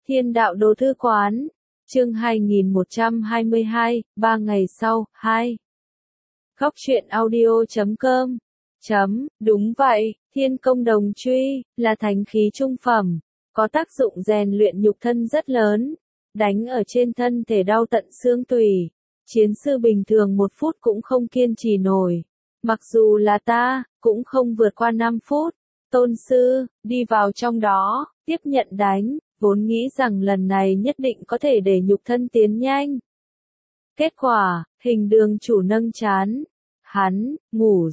Thiên đạo đồ thư quán, chương 2122, 3 ngày sau, 2. Góc truyện audio.com. Đúng vậy, thiên công đồng truy, là thánh khí trung phẩm, có tác dụng rèn luyện nhục thân rất lớn, đánh ở trên thân thể đau tận xương tủy. Chiến sư bình thường 1 phút cũng không kiên trì nổi. Mặc dù là ta, cũng không vượt qua 5 phút. Tôn sư, đi vào trong đó, tiếp nhận đánh, vốn nghĩ rằng lần này nhất định có thể để nhục thân tiến nhanh. Kết quả, hình đường chủ nâng trán. Hắn, ngủ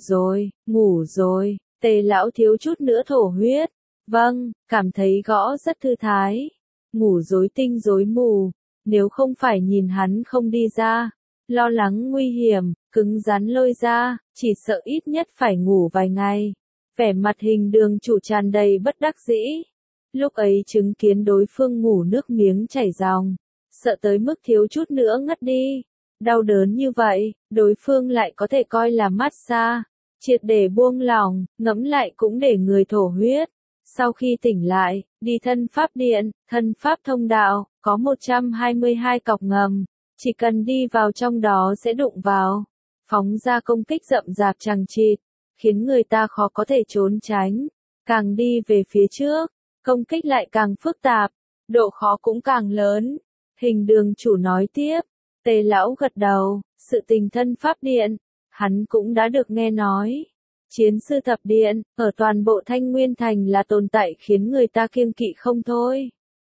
rồi, Tề lão thiếu chút nữa thổ huyết. Vâng, cảm thấy gõ rất thư thái. Ngủ rối tinh rối mù, nếu không phải nhìn hắn không đi ra, lo lắng nguy hiểm, cứng rắn lôi ra, chỉ sợ ít nhất phải ngủ vài ngày. Vẻ mặt hình đường chủ tràn đầy bất đắc dĩ. Lúc ấy chứng kiến đối phương ngủ nước miếng chảy ròng, sợ tới mức thiếu chút nữa ngất đi. Đau đớn như vậy, đối phương lại có thể coi là massage, triệt để buông lỏng, ngẫm lại cũng để người thổ huyết. Sau khi tỉnh lại, đi thân pháp điện, thân pháp thông đạo, có 122 cọc ngầm, chỉ cần đi vào trong đó sẽ đụng vào, phóng ra công kích rậm rạp chằng chịt, khiến người ta khó có thể trốn tránh. Càng đi về phía trước, công kích lại càng phức tạp, độ khó cũng càng lớn. Hình đường chủ nói tiếp. Tề lão gật đầu, sự tình thân pháp điện, hắn cũng đã được nghe nói. Chiến sư thập điện, ở toàn bộ Thanh Nguyên Thành là tồn tại khiến người ta kiêng kỵ không thôi.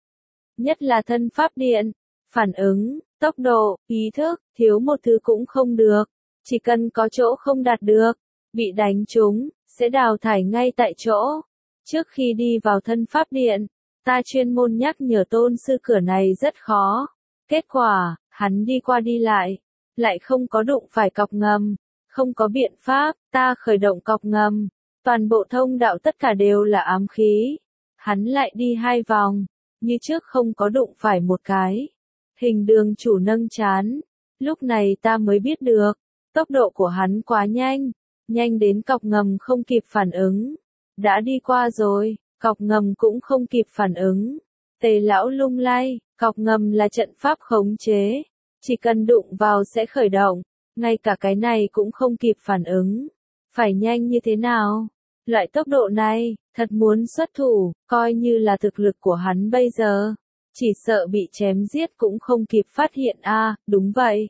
Nhất là thân pháp điện, phản ứng, tốc độ, ý thức, thiếu một thứ cũng không được. Chỉ cần có chỗ không đạt được, bị đánh trúng, sẽ đào thải ngay tại chỗ. Trước khi đi vào thân pháp điện, ta chuyên môn nhắc nhở tôn sư cửa này rất khó. Kết quả, hắn đi qua đi lại không có đụng phải cọc ngầm, không có biện pháp, ta khởi động cọc ngầm, toàn bộ thông đạo tất cả đều là ám khí. Hắn lại đi 2 vòng, như trước không có đụng phải một cái. Hình đường chủ nâng trán, lúc này ta mới biết được, tốc độ của hắn quá nhanh đến cọc ngầm không kịp phản ứng. Đã đi qua rồi, cọc ngầm cũng không kịp phản ứng. Tề lão lung lay, cọc ngầm là trận pháp khống chế, chỉ cần đụng vào sẽ khởi động, ngay cả cái này cũng không kịp phản ứng. Phải nhanh như thế nào? Loại tốc độ này, thật muốn xuất thủ, coi như là thực lực của hắn bây giờ, chỉ sợ bị chém giết cũng không kịp phát hiện a. Đúng vậy.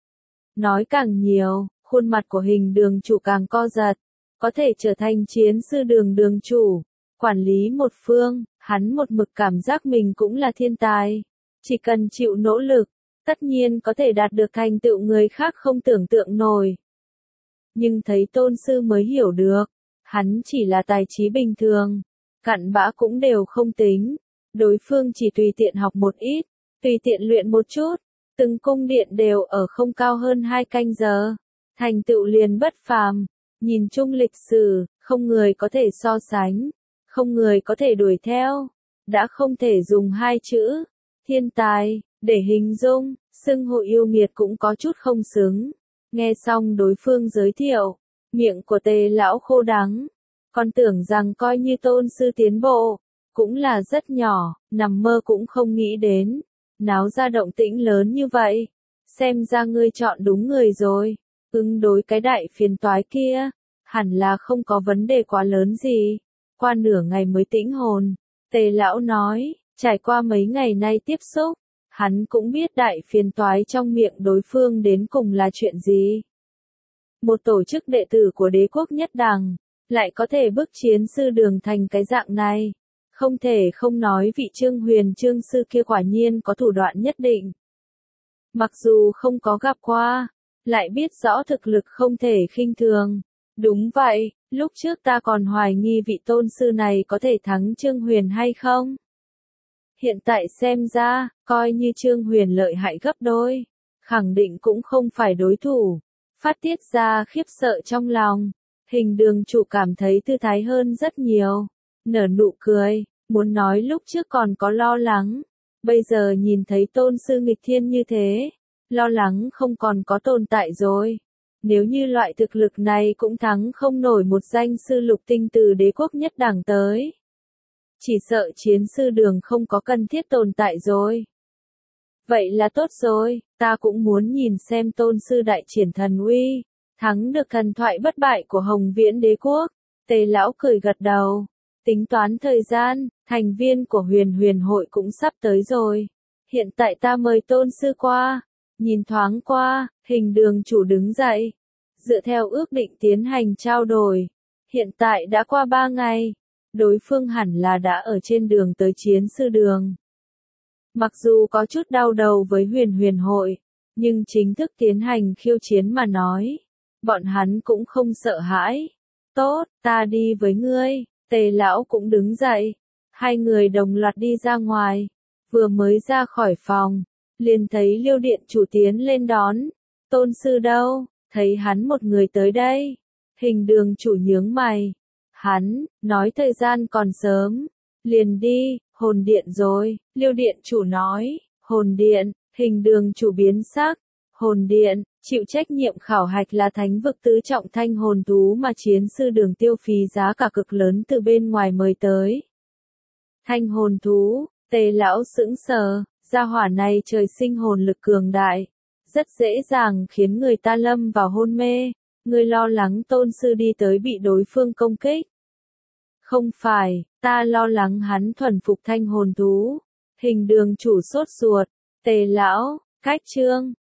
Nói càng nhiều, khuôn mặt của hình đường chủ càng co giật, có thể trở thành chiến sư đường chủ, quản lý một phương, hắn một mực cảm giác mình cũng là thiên tài. Chỉ cần chịu nỗ lực, tất nhiên có thể đạt được thành tựu người khác không tưởng tượng nổi. Nhưng thấy tôn sư mới hiểu được, hắn chỉ là tài trí bình thường, cặn bã cũng đều không tính. Đối phương chỉ tùy tiện học một ít, tùy tiện luyện một chút, từng cung điện đều ở không cao hơn 2 canh giờ. Thành tựu liền bất phàm, nhìn chung lịch sử, không người có thể so sánh, không người có thể đuổi theo, đã không thể dùng 2 chữ, thiên tài, để hình dung, xưng hô yêu nghiệt cũng có chút không xứng. Nghe xong đối phương giới thiệu, miệng của Tề lão khô đắng, còn tưởng rằng coi như tôn sư tiến bộ, cũng là rất nhỏ, nằm mơ cũng không nghĩ đến, náo ra động tĩnh lớn như vậy. Xem ra ngươi chọn đúng người rồi, ứng đối cái đại phiền toái kia, hẳn là không có vấn đề quá lớn gì. Qua nửa ngày mới tĩnh hồn, Tề lão nói, trải qua mấy ngày nay tiếp xúc, hắn cũng biết đại phiền toái trong miệng đối phương đến cùng là chuyện gì. Một tổ chức đệ tử của đế quốc nhất đẳng, lại có thể bức chiến sư đường thành cái dạng này. Không thể không nói vị Trương Huyền Trương sư kia quả nhiên có thủ đoạn nhất định. Mặc dù không có gặp qua, lại biết rõ thực lực không thể khinh thường. Đúng vậy, lúc trước ta còn hoài nghi vị tôn sư này có thể thắng Trương Huyền hay không. Hiện tại xem ra, coi như Trương Huyền lợi hại gấp đôi, khẳng định cũng không phải đối thủ. Phát tiết ra khiếp sợ trong lòng, hình đường chủ cảm thấy thư thái hơn rất nhiều. Nở nụ cười, muốn nói lúc trước còn có lo lắng. Bây giờ nhìn thấy tôn sư nghịch thiên như thế, lo lắng không còn có tồn tại rồi. Nếu như loại thực lực này cũng thắng không nổi một danh sư lục tinh từ đế quốc nhất đẳng tới. chỉ sợ chiến sư đường không có cần thiết tồn tại rồi. Vậy là tốt rồi, ta cũng muốn nhìn xem tôn sư đại triển thần uy, thắng được thần thoại bất bại của Hồng Viễn đế quốc. Tề lão cười gật đầu, tính toán thời gian, thành viên của huyền huyền hội cũng sắp tới rồi. Hiện tại ta mời tôn sư qua, nhìn thoáng qua, hình đường chủ đứng dậy. Dựa theo ước định tiến hành trao đổi, hiện tại đã qua 3 ngày, đối phương hẳn là đã ở trên đường tới chiến sư đường. Mặc dù có chút đau đầu với huyền huyền hội, nhưng chính thức tiến hành khiêu chiến mà nói, bọn hắn cũng không sợ hãi. Tốt, ta đi với ngươi. Tề lão cũng đứng dậy, hai người đồng loạt đi ra ngoài, vừa mới ra khỏi phòng, liền thấy Liêu điện chủ tiến lên đón. Tôn sư đâu? Thấy hắn một người tới đây. Hình đường chủ nhướng mày. Hắn, nói thời gian còn sớm, liền đi, hồn điện rồi. Liêu điện chủ nói, hồn điện. Hình đường chủ biến sắc. Hồn điện, chịu trách nhiệm khảo hạch là thánh vực tứ trọng thanh hồn thú mà chiến sư đường tiêu phí giá cả cực lớn từ bên ngoài mời tới. Thanh hồn thú, Tề lão sững sờ, gia hỏa này trời sinh hồn lực cường đại, rất dễ dàng khiến người ta lâm vào hôn mê. Người lo lắng tôn sư đi tới bị đối phương công kích. Không phải, ta lo lắng hắn thuần phục thanh hồn thú. Hình đường chủ sốt ruột. Tề lão, cách chương